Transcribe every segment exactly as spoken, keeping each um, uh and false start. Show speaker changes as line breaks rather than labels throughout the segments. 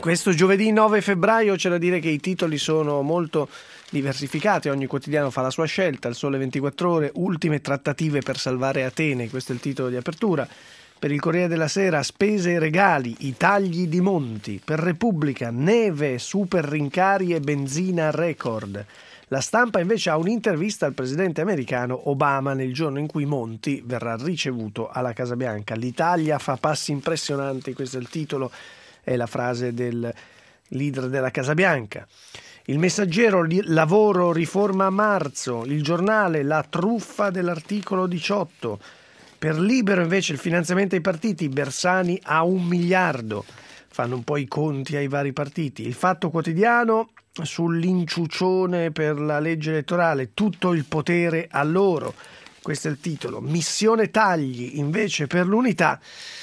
Questo giovedì nove febbraio c'è da dire che i titoli sono molto diversificati, ogni quotidiano fa la sua scelta. Il Sole ventiquattro Ore, ultime trattative per salvare Atene, questo è il titolo di apertura. Per il Corriere della Sera, spese e regali, i tagli di Monti. Per Repubblica, neve, super rincari e benzina record. La Stampa invece ha un'intervista al presidente americano Obama nel giorno in cui Monti verrà ricevuto alla Casa Bianca. L'Italia fa passi impressionanti, questo è il titolo, è la frase del leader della Casa Bianca. Il Messaggero, lavoro, riforma a marzo. Il Giornale, la truffa dell'articolo diciotto. Per Libero invece il finanziamento ai partiti, Bersani a un miliardo. Fanno un po' i conti ai vari partiti. Il Fatto Quotidiano sull'inciucione per la legge elettorale, tutto il potere a loro. Questo è il titolo. Missione tagli invece per l'Unità.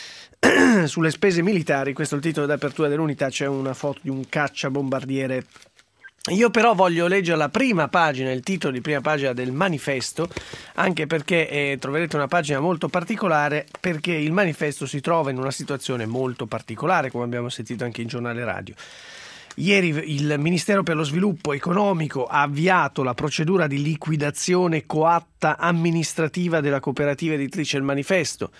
Sulle spese militari, questo è il titolo d'apertura dell'Unità, c'è una foto di un cacciabombardiere. Io però voglio leggere la prima pagina, il titolo di prima pagina del Manifesto, anche perché eh, troverete una pagina molto particolare, perché il Manifesto si trova in una situazione molto particolare, come abbiamo sentito anche in giornale radio. Ieri il Ministero per lo Sviluppo Economico ha avviato la procedura di liquidazione coatta amministrativa della cooperativa editrice Il Manifesto.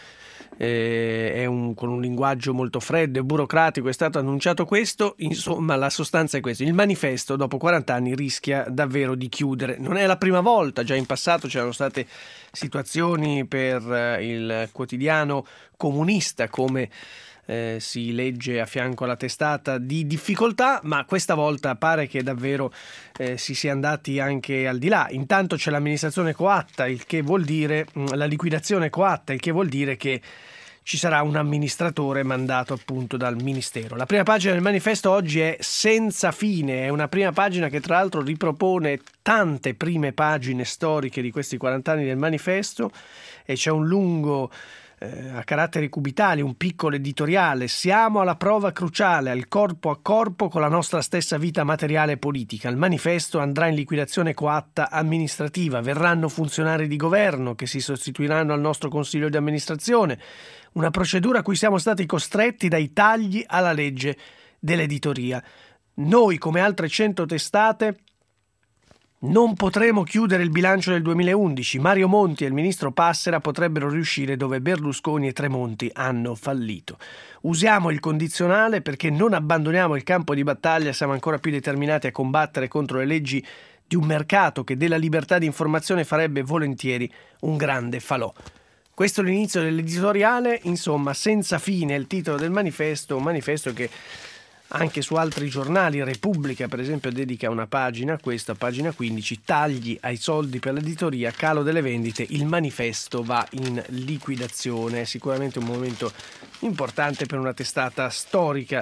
Eh, è un, con un linguaggio molto freddo e burocratico è stato annunciato questo. Insomma, la sostanza è questa: il Manifesto dopo quaranta anni rischia davvero di chiudere. Non è la prima volta, già in passato c'erano state situazioni per eh, il quotidiano comunista, come eh, si legge a fianco alla testata, di difficoltà, ma questa volta pare che davvero eh, si sia andati anche al di là. Intanto c'è l'amministrazione coatta, il che vuol dire la liquidazione coatta, il che vuol dire che ci sarà un amministratore mandato appunto dal Ministero. La prima pagina del Manifesto oggi è senza fine, è una prima pagina che tra l'altro ripropone tante prime pagine storiche di questi quaranta anni del Manifesto, e c'è un lungo eh, a caratteri cubitali, un piccolo editoriale: siamo alla prova cruciale, al corpo a corpo con la nostra stessa vita materiale e politica. Il Manifesto andrà in liquidazione coatta amministrativa, verranno funzionari di governo che si sostituiranno al nostro consiglio di amministrazione, una procedura a cui siamo stati costretti dai tagli alla legge dell'editoria. Noi, come altre cento testate, non potremo chiudere il bilancio del duemilaundici. Mario Monti e il ministro Passera potrebbero riuscire dove Berlusconi e Tremonti hanno fallito. Usiamo il condizionale perché non abbandoniamo il campo di battaglia, siamo ancora più determinati a combattere contro le leggi di un mercato che della libertà di informazione farebbe volentieri un grande falò. Questo è l'inizio dell'editoriale, insomma, senza fine il titolo del Manifesto, un manifesto che anche su altri giornali, Repubblica per esempio dedica una pagina, questa pagina quindici, tagli ai soldi per l'editoria, calo delle vendite, il Manifesto va in liquidazione. È sicuramente un momento importante per una testata storica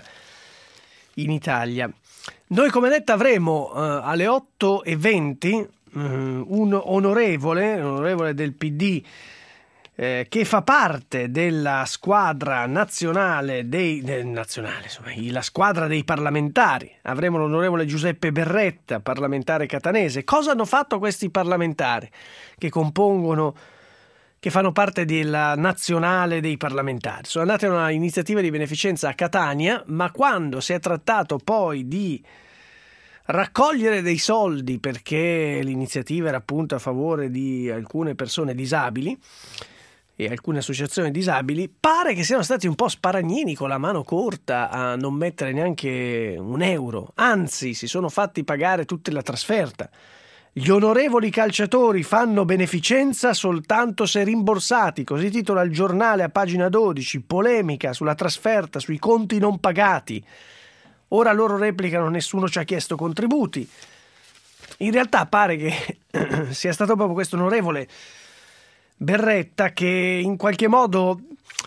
in Italia. Noi, come detto, avremo eh, alle otto e venti eh, un onorevole, un onorevole del P D, Eh, che fa parte della squadra nazionale dei eh, nazionale, insomma, la squadra dei parlamentari. Avremo l'onorevole Giuseppe Berretta, parlamentare catanese. Cosa hanno fatto questi parlamentari che compongono, che fanno parte della nazionale dei parlamentari? Sono andati a una iniziativa di beneficenza a Catania, ma quando si è trattato poi di raccogliere dei soldi, perché l'iniziativa era appunto a favore di alcune persone disabili e alcune associazioni disabili, pare che siano stati un po' sparagnini, con la mano corta, a non mettere neanche un euro, anzi si sono fatti pagare tutta la trasferta. Gli onorevoli calciatori fanno beneficenza soltanto se rimborsati, così titola il Giornale a pagina dodici, polemica sulla trasferta, sui conti non pagati. Ora loro replicano: nessuno ci ha chiesto contributi. In realtà pare che sia stato proprio questo onorevole Berretta che in qualche modo,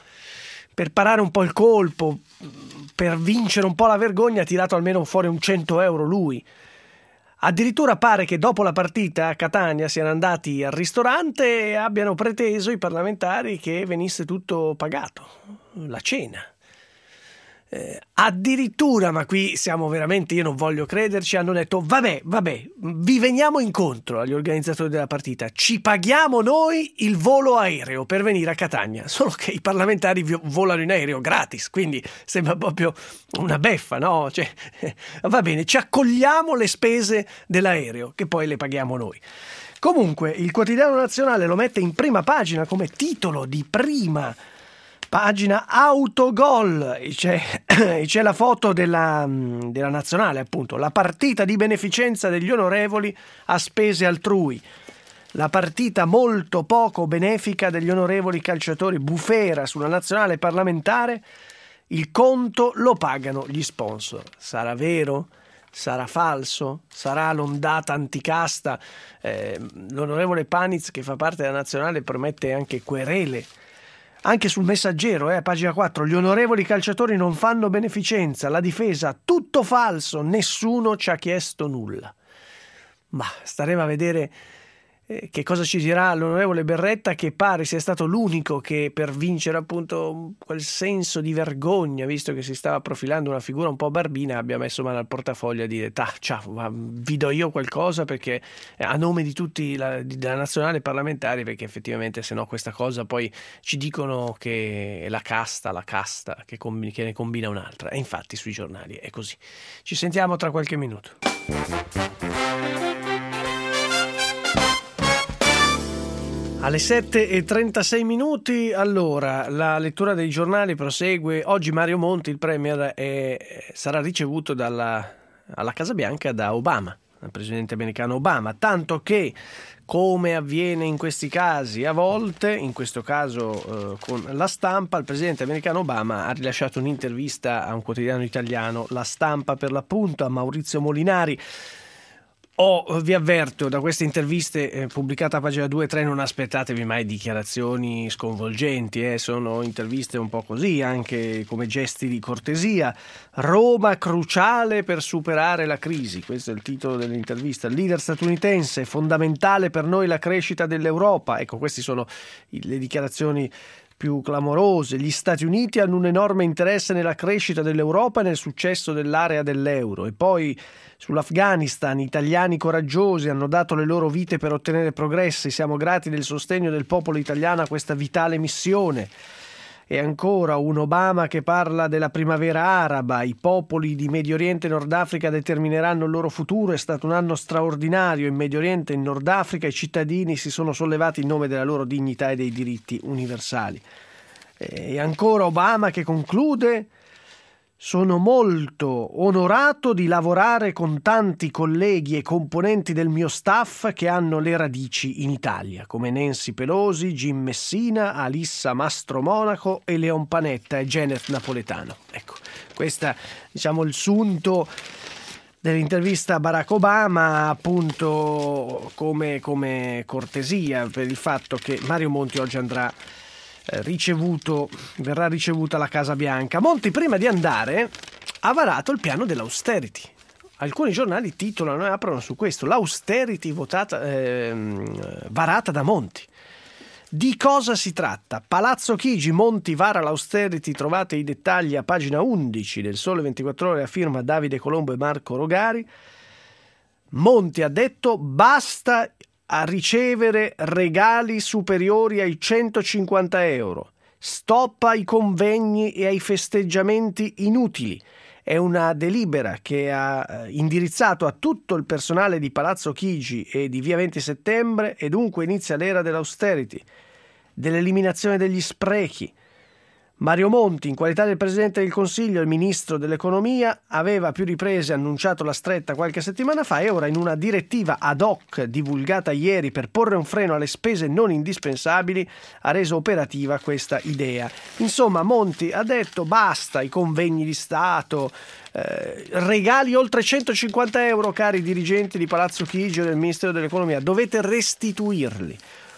per parare un po' il colpo, per vincere un po' la vergogna, ha tirato almeno fuori un cento euro lui. Addirittura pare che dopo la partita a Catania siano andati al ristorante e abbiano preteso i parlamentari che venisse tutto pagato, la cena. Eh, addirittura, ma qui siamo veramente, io non voglio crederci, hanno detto vabbè, vabbè, vi veniamo incontro agli organizzatori della partita, ci paghiamo noi il volo aereo per venire a Catania, solo che i parlamentari volano in aereo gratis, quindi sembra proprio una beffa, no? Cioè, va bene, ci accogliamo le spese dell'aereo che poi le paghiamo noi. Comunque il quotidiano nazionale lo mette in prima pagina come titolo di prima pagina: autogol. C'è, c'è la foto della, della nazionale, appunto, la partita di beneficenza degli onorevoli a spese altrui, la partita molto poco benefica degli onorevoli calciatori Bufera sulla nazionale parlamentare, il conto lo pagano gli sponsor. Sarà vero? Sarà falso? Sarà l'ondata anticasta? Eh, l'onorevole Paniz, che fa parte della nazionale, promette anche querele. Anche sul Messaggero, eh, pagina quattro, gli onorevoli calciatori non fanno beneficenza, la difesa tutto falso, nessuno ci ha chiesto nulla. Ma staremo a vedere eh, che cosa ci dirà l'onorevole Berretta, che pare sia stato l'unico che, per vincere appunto quel senso di vergogna, visto che si stava profilando una figura un po' barbina, abbia messo mano al portafoglio a dire "Ta, ciao, ma vi do io qualcosa perché a nome di tutti la, di, della nazionale parlamentare, perché effettivamente se no questa cosa poi ci dicono che è la casta, la casta che, combi, che ne combina un'altra". E infatti sui giornali è così. Ci sentiamo tra qualche minuto. Alle sette e trentasei minuti, allora, la lettura dei giornali prosegue. Oggi Mario Monti, il premier, è, sarà ricevuto dalla, alla Casa Bianca da Obama, dal presidente americano Obama, tanto che, come avviene in questi casi a volte, in questo caso eh, con La Stampa, il presidente americano Obama ha rilasciato un'intervista a un quotidiano italiano, La Stampa per l'appunto, a Maurizio Molinari. Oh, vi avverto, da queste interviste eh, pubblicate a pagina due e tre, non aspettatevi mai dichiarazioni sconvolgenti, eh. Sono interviste un po' così, anche come gesti di cortesia. Roma cruciale per superare la crisi, questo è il titolo dell'intervista. Il leader statunitense, fondamentale per noi la crescita dell'Europa. Ecco, queste sono le dichiarazioni più clamorose. Gli Stati Uniti hanno un enorme interesse nella crescita dell'Europa e nel successo dell'area dell'euro. E poi sull'Afghanistan, italiani coraggiosi hanno dato le loro vite per ottenere progressi. Siamo grati del sostegno del popolo italiano a questa vitale missione. E ancora un Obama che parla della primavera araba, i popoli di Medio Oriente e Nord Africa determineranno il loro futuro, è stato un anno straordinario in Medio Oriente e in Nord Africa, i cittadini si sono sollevati in nome della loro dignità e dei diritti universali. E ancora Obama che conclude: sono molto onorato di lavorare con tanti colleghi e componenti del mio staff che hanno le radici in Italia, come Nancy Pelosi, Jim Messina, Alissa Mastro Monaco e Leon Panetta e Janet Napoletano. Ecco, questo diciamo il sunto dell'intervista a Barack Obama, appunto come, come cortesia per il fatto che Mario Monti oggi andrà ricevuto, verrà ricevuta alla Casa Bianca. Monti, prima di andare, ha varato il piano dell'austerity. Alcuni giornali titolano e aprono su questo: l'austerity votata, eh, varata da Monti. Di cosa si tratta? Palazzo Chigi, Monti vara l'austerity, trovate i dettagli a pagina undici del Sole ventiquattro Ore a firma Davide Colombo e Marco Rogari. Monti ha detto basta a ricevere regali superiori ai centocinquanta euro. Stop ai convegni e ai festeggiamenti inutili. È una delibera che ha indirizzato a tutto il personale di Palazzo Chigi e di Via venti Settembre e dunque inizia l'era dell'austerity, dell'eliminazione degli sprechi. Mario Monti, in qualità del Presidente del Consiglio e Ministro dell'Economia, aveva a più riprese annunciato la stretta qualche settimana fa e ora in una direttiva ad hoc divulgata ieri per porre un freno alle spese non indispensabili ha reso operativa questa idea. Insomma, Monti ha detto basta i convegni di Stato, eh, regali oltre centocinquanta euro, cari dirigenti di Palazzo Chigi o del Ministero dell'Economia, dovete restituirli.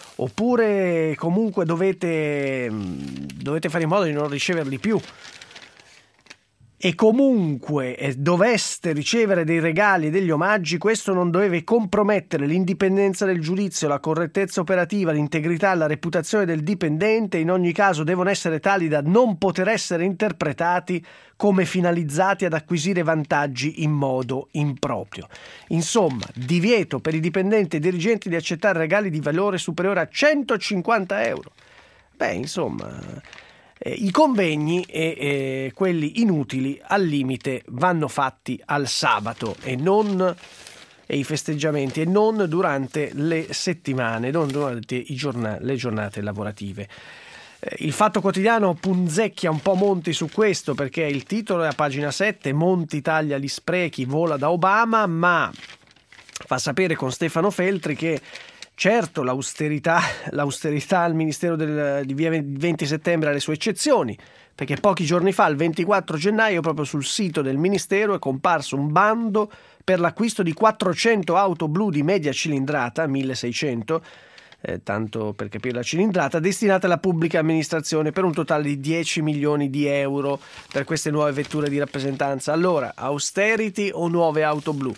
Oppure comunque dovete, dovete fare in modo di non riceverli più. e comunque eh, doveste ricevere dei regali e degli omaggi, questo non deve compromettere l'indipendenza del giudizio, la correttezza operativa, l'integrità e la reputazione del dipendente. In ogni caso devono essere tali da non poter essere interpretati come finalizzati ad acquisire vantaggi in modo improprio. Insomma, divieto per i dipendenti e dirigenti di accettare regali di valore superiore a centocinquanta euro. Beh, insomma... I convegni e eh, quelli inutili al limite vanno fatti al sabato e non e i festeggiamenti e non durante le settimane, non durante i giorna- le giornate lavorative. Eh, il Fatto Quotidiano punzecchia un po' Monti su questo, perché il titolo è a pagina sette: Monti taglia gli sprechi, vola da Obama, ma fa sapere con Stefano Feltri che certo, l'austerità, l'austerità al Ministero del, di via venti settembre ha le sue eccezioni, perché pochi giorni fa, il ventiquattro gennaio, proprio sul sito del Ministero è comparso un bando per l'acquisto di quattrocento auto blu di media cilindrata, milleseicento, eh, tanto per capire la cilindrata, destinate alla pubblica amministrazione per un totale di dieci milioni di euro per queste nuove vetture di rappresentanza. Allora, austerity o nuove auto blu?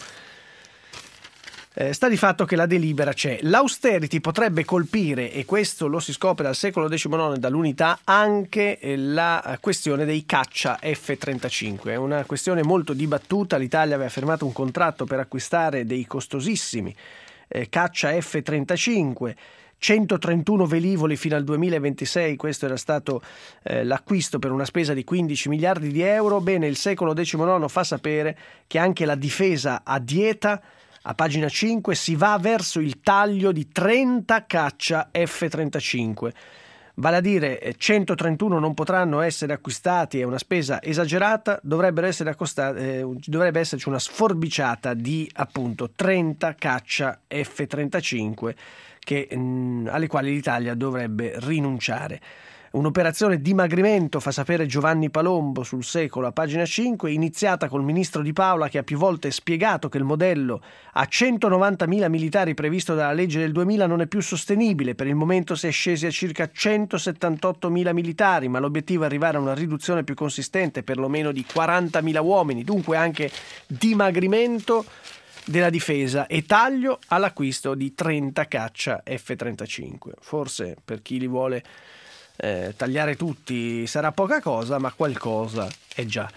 Eh, sta di fatto che la delibera c'è. L'austerity potrebbe colpire, e questo lo si scopre dal secolo diciannove dall'Unità, anche eh, la questione dei caccia F trentacinque. È una questione molto dibattuta. L'Italia aveva firmato un contratto per acquistare dei costosissimi eh, caccia F trentacinque, centotrentuno velivoli fino al duemilaventisei. Questo era stato eh, l'acquisto per una spesa di quindici miliardi di euro. Bene, il secolo diciannove fa sapere che anche la difesa a dieta. A pagina cinque si va verso il taglio di trenta caccia F trentacinque. Vale a dire centotrentuno non potranno essere acquistati, è una spesa esagerata, dovrebbero essere accostati, eh, dovrebbe esserci una sforbiciata di appunto trenta caccia F trentacinque che, mh, alle quali l'Italia dovrebbe rinunciare. Un'operazione dimagrimento, fa sapere Giovanni Palombo sul Secolo a pagina cinque, iniziata col ministro Di Paola, che ha più volte spiegato che il modello a centonovantamila militari previsto dalla legge del duemila non è più sostenibile. Per il momento si è scesi a circa centosettantottomila militari, ma l'obiettivo è arrivare a una riduzione più consistente, perlomeno di quarantamila uomini, dunque anche dimagrimento della difesa e taglio all'acquisto di trenta caccia F trentacinque. Forse per chi li vuole Eh, tagliare tutti sarà poca cosa, ma qualcosa è già.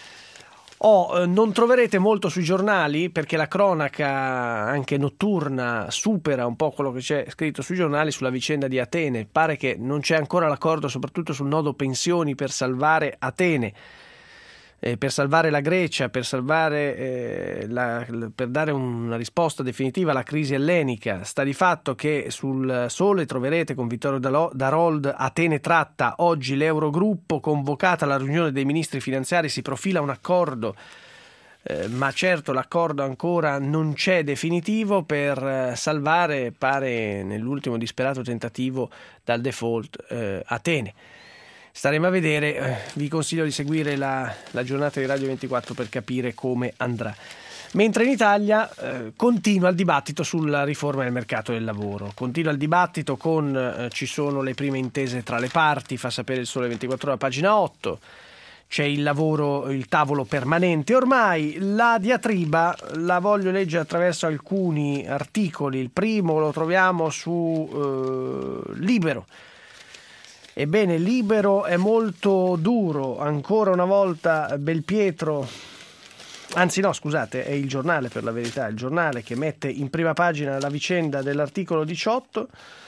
Oh, eh, non troverete molto sui giornali, perché la cronaca anche notturna supera un po' quello che c'è scritto sui giornali sulla vicenda di Atene. Pare che non c'è ancora l'accordo, soprattutto sul nodo pensioni, per salvare Atene, eh, per salvare la Grecia, per salvare eh, la, per dare una risposta definitiva alla crisi ellenica. Sta di fatto che sul Sole troverete con Vittorio Darold: Atene tratta, oggi l'Eurogruppo, convocata la riunione dei ministri finanziari, si profila un accordo, eh, ma certo l'accordo ancora non c'è definitivo per eh, salvare, pare nell'ultimo disperato tentativo dal default, eh, Atene. Staremo a vedere, eh, vi consiglio di seguire la, la giornata di Radio ventiquattro per capire come andrà. Mentre in Italia eh, continua il dibattito sulla riforma del mercato del lavoro. Continua il dibattito con, eh, ci sono le prime intese tra le parti, fa sapere il Sole ventiquattro Ore a pagina otto. C'è il lavoro, il tavolo permanente. Ormai la diatriba la voglio leggere attraverso alcuni articoli. Il primo lo troviamo su eh, Libero. Ebbene, Libero è molto duro, ancora una volta Belpietro, anzi no scusate, è il Giornale per la verità, il Giornale che mette in prima pagina la vicenda dell'articolo diciotto.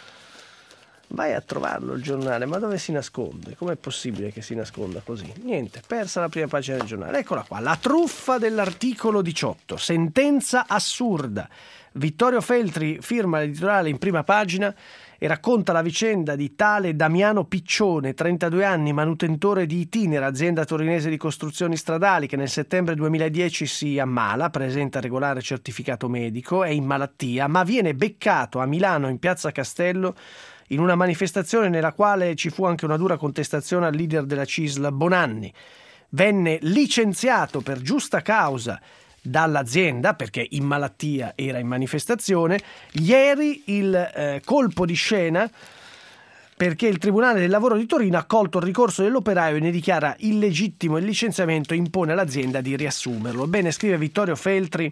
Vai a trovarlo il Giornale, ma dove si nasconde? Com'è possibile che si nasconda così? Niente, persa la prima pagina del Giornale. Eccola qua, la truffa dell'articolo diciotto, sentenza assurda. Vittorio Feltri firma l'editoriale in prima pagina e racconta la vicenda di tale Damiano Piccione, trentadue anni, manutentore di Itinera, azienda torinese di costruzioni stradali, che nel settembre duemiladieci si ammala, presenta regolare certificato medico, è in malattia, ma viene beccato a Milano in Piazza Castello in una manifestazione nella quale ci fu anche una dura contestazione al leader della C I S L Bonanni. Venne licenziato per giusta causa dall'azienda perché in malattia era in manifestazione. Ieri il eh, colpo di scena perché il Tribunale del Lavoro di Torino ha accolto il ricorso dell'operaio e ne dichiara illegittimo il licenziamento e impone all'azienda di riassumerlo. Bene, scrive Vittorio Feltri,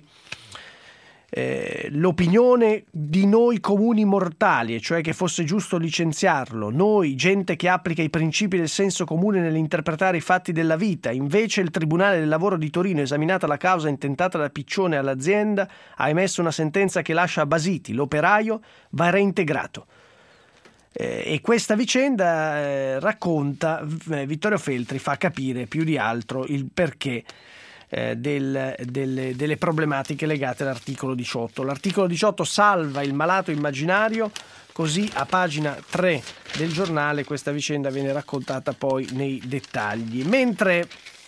Eh, l'opinione di noi comuni mortali, e cioè che fosse giusto licenziarlo, noi, gente che applica i principi del senso comune nell'interpretare i fatti della vita. Invece il Tribunale del Lavoro di Torino, esaminata la causa intentata da Piccione all'azienda, ha emesso una sentenza che lascia basiti, l'operaio va reintegrato. Eh, e questa vicenda eh, racconta, eh, Vittorio Feltri fa capire più di altro il perché Eh, del, delle, delle problematiche legate all'articolo diciotto. L'articolo diciotto salva il malato immaginario, così a pagina tre del giornale questa vicenda viene raccontata poi nei dettagli. Mentre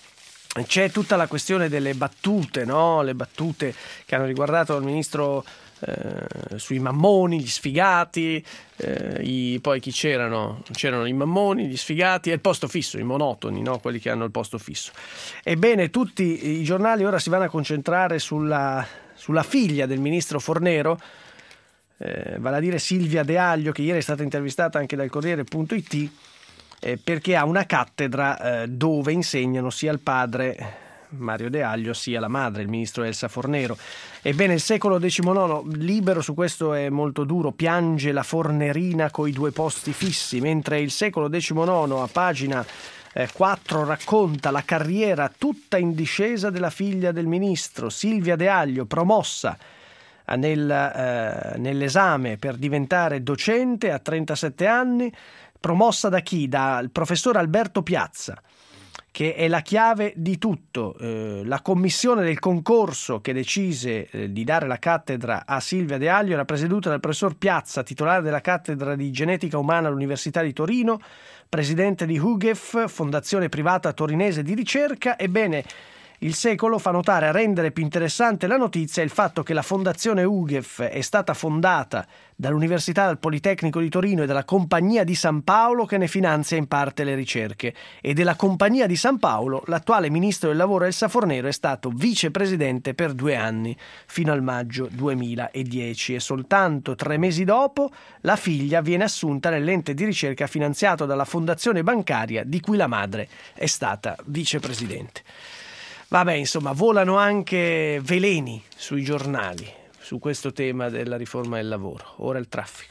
c'è tutta la questione delle battute, no? Le battute che hanno riguardato il ministro eh, sui mammoni, gli sfigati, eh, i, poi chi c'erano? C'erano i mammoni, gli sfigati e il posto fisso, i monotoni, no? Quelli che hanno il posto fisso. Ebbene, tutti i giornali ora si vanno a concentrare sulla, sulla figlia del ministro Fornero, eh, vale a dire Silvia De Aglio, che ieri è stata intervistata anche dal Corriere punto it, eh, perché ha una cattedra eh, dove insegnano sia il padre Mario De Aglio sia la madre, il ministro Elsa Fornero. Ebbene, il Secolo diciannove Libero su questo è molto duro, piange la fornerina coi due posti fissi, mentre il Secolo diciannove a pagina quattro racconta la carriera tutta in discesa della figlia del ministro, Silvia De Aglio, promossa nel, eh, nell'esame per diventare docente a trentasette anni, promossa da chi? Dal professor Alberto Piazza, che è la chiave di tutto. Eh, la commissione del concorso che decise eh, di dare la cattedra a Silvia De Aglio era presieduta dal professor Piazza, titolare della cattedra di genetica umana all'Università di Torino, presidente di U G E F, fondazione privata torinese di ricerca. Ebbene, il Secolo fa notare, a rendere più interessante la notizia, il fatto che la fondazione U G E F è stata fondata dall'Università del Politecnico di Torino e dalla Compagnia di San Paolo, che ne finanzia in parte le ricerche. E della Compagnia di San Paolo l'attuale ministro del lavoro Elsa Fornero è stato vicepresidente per due anni, fino al maggio duemiladieci, e soltanto tre mesi dopo la figlia viene assunta nell'ente di ricerca finanziato dalla fondazione bancaria di cui la madre è stata vicepresidente. Vabbè, insomma, volano anche veleni sui giornali su questo tema della riforma del lavoro. Ora il traffico.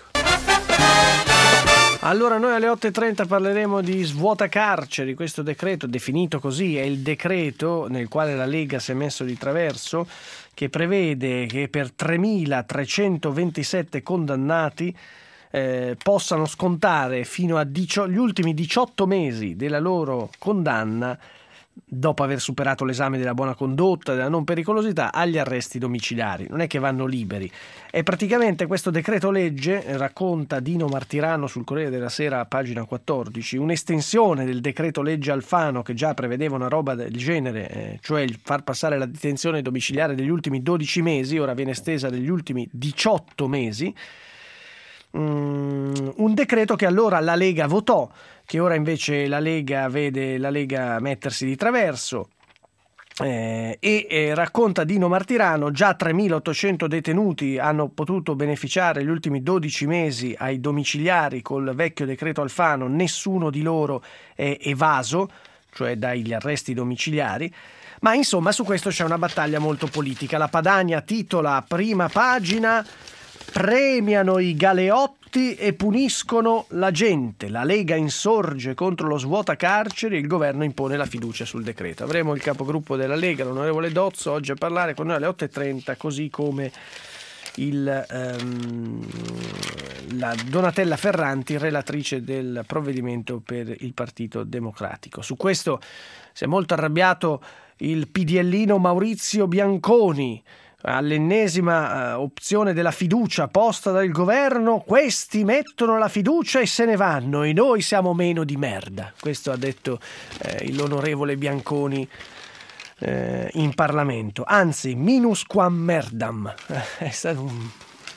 Allora, noi alle otto e trenta parleremo di svuota carceri. Questo decreto, definito così, è il decreto nel quale la Lega si è messo di traverso, che prevede che per tremilatrecentoventisette condannati eh, possano scontare fino a dicio- gli ultimi diciotto mesi della loro condanna, dopo aver superato l'esame della buona condotta, della non pericolosità, agli arresti domiciliari. Non è che vanno liberi. E praticamente questo decreto legge, racconta Dino Martirano sul Corriere della Sera, pagina quattordici, un'estensione del decreto legge Alfano, che già prevedeva una roba del genere, eh, cioè il far passare la detenzione domiciliare degli ultimi dodici mesi, ora viene estesa degli ultimi diciotto mesi. Mm, un decreto che allora la Lega votò, che ora invece la Lega vede la Lega mettersi di traverso, eh, e eh, racconta Dino Martirano, già tremilaottocento detenuti hanno potuto beneficiare gli ultimi dodici mesi ai domiciliari col vecchio decreto Alfano, nessuno di loro è evaso, cioè dagli arresti domiciliari. Ma insomma, su questo c'è una battaglia molto politica. La Padania titola a prima pagina: premiano i galeotti e puniscono la gente. La Lega insorge contro lo svuotacarceri e il governo impone la fiducia sul decreto. Avremo il capogruppo della Lega, l'onorevole Dozzo, oggi a parlare con noi alle otto e trenta, così come il, um, la Donatella Ferranti, relatrice del provvedimento per il Partito Democratico. Su questo si è molto arrabbiato il PDLino Maurizio Bianconi. All'ennesima uh, opzione della fiducia posta dal governo, questi mettono la fiducia e se ne vanno e noi siamo meno di merda. Questo ha detto eh, l'onorevole Bianconi eh, in Parlamento. Anzi, minus quam merdam. È stato un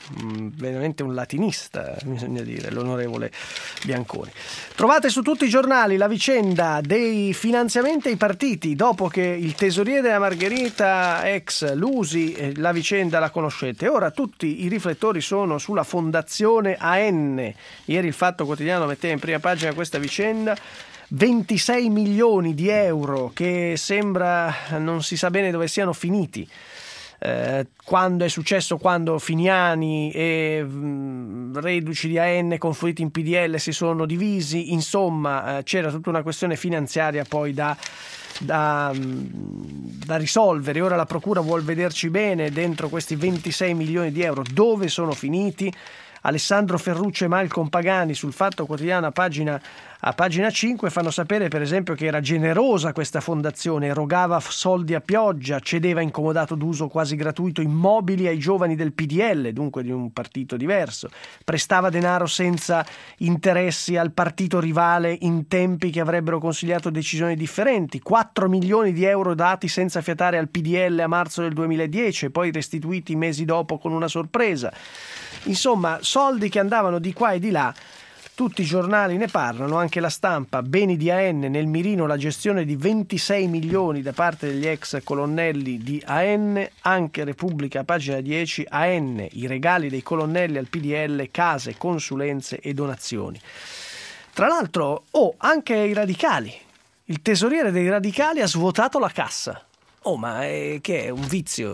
veramente un latinista, bisogna dire, l'onorevole Bianconi. Trovate su tutti i giornali la vicenda dei finanziamenti ai partiti dopo che il tesoriere della Margherita ex Lusi, la vicenda la conoscete. Ora tutti i riflettori sono sulla fondazione A N. Ieri il Fatto Quotidiano metteva in prima pagina questa vicenda. ventisei milioni di euro che sembra non si sa bene dove siano finiti. Eh, quando è successo, quando Finiani e mh, reduci di A N confluiti in P D L si sono divisi, insomma eh, c'era tutta una questione finanziaria poi da, da, mh, da risolvere. Ora la procura vuol vederci bene dentro questi ventisei milioni di euro dove sono finiti. Alessandro Ferruccio e Malcolm Pagani sul Fatto Quotidiano a pagina, a pagina cinque fanno sapere per esempio che era generosa questa fondazione, erogava soldi a pioggia, cedeva incomodato d'uso quasi gratuito immobili ai giovani del P D L, dunque di un partito diverso, prestava denaro senza interessi al partito rivale in tempi che avrebbero consigliato decisioni differenti, quattro milioni di euro dati senza fiatare al P D L a marzo del duemiladieci e poi restituiti mesi dopo con una sorpresa. Insomma, soldi che andavano di qua e di là, tutti i giornali ne parlano, anche La Stampa, beni di A N, nel mirino la gestione di ventisei milioni da parte degli ex colonnelli di A N, anche Repubblica, pagina dieci, A N, i regali dei colonnelli al P D L, case, consulenze e donazioni. Tra l'altro, oh, anche i radicali, il tesoriere dei radicali ha svuotato la cassa. Oh, ma è, che è un vizio?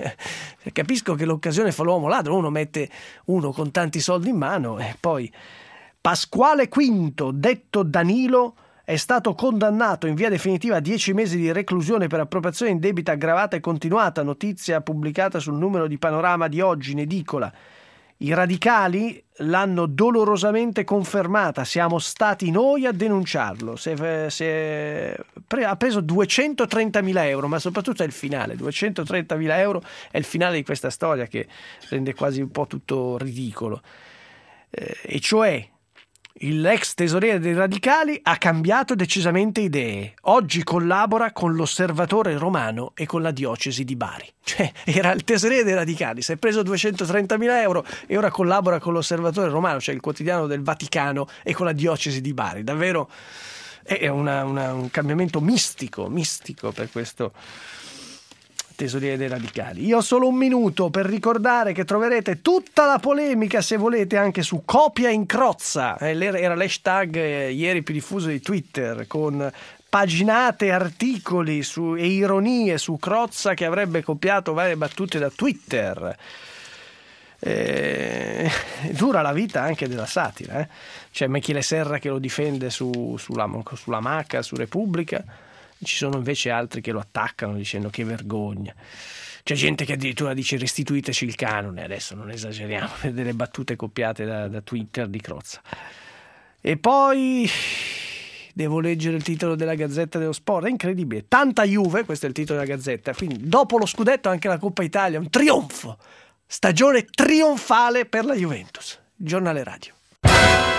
Capisco che l'occasione fa l'uomo ladro, uno mette uno con tanti soldi in mano e poi Pasquale Quinto, detto Danilo, è stato condannato in via definitiva a dieci mesi di reclusione per appropriazione indebita aggravata e continuata, notizia pubblicata sul numero di Panorama di oggi in edicola. I radicali l'hanno dolorosamente confermata, siamo stati noi a denunciarlo. Si è, si è, ha preso duecentotrentamila euro, ma soprattutto è il finale. duecentotrentamila euro è il finale di questa storia che rende quasi un po' tutto ridicolo. Eh, e cioè, l'ex tesoriere dei radicali ha cambiato decisamente idee. Oggi collabora con l'Osservatore Romano e con la diocesi di Bari. Cioè, era il tesoriere dei radicali, si è preso duecentotrentamila euro e ora collabora con l'Osservatore Romano, cioè il quotidiano del Vaticano, e con la diocesi di Bari. Davvero è una, una, un cambiamento mistico, mistico per questo tesoriere dei radicali. Io ho solo un minuto per ricordare che troverete tutta la polemica, se volete, anche su Copia in Crozza. Era l'hashtag eh, ieri più diffuso di Twitter, con paginate articoli su, e ironie su Crozza che avrebbe copiato varie battute da Twitter. Eh, dura la vita anche della satira, eh? C'è Michele Serra che lo difende su, sulla, sulla Maca, su Repubblica. Ci sono invece altri che lo attaccano dicendo che vergogna. C'è gente che addirittura dice restituiteci il canone, adesso non esageriamo, per delle battute copiate da, da Twitter di Crozza. E poi devo leggere il titolo della Gazzetta dello Sport, è incredibile, tanta Juve, questo è il titolo della Gazzetta, quindi dopo lo scudetto anche la Coppa Italia, un trionfo, stagione trionfale per la Juventus. Il giornale radio.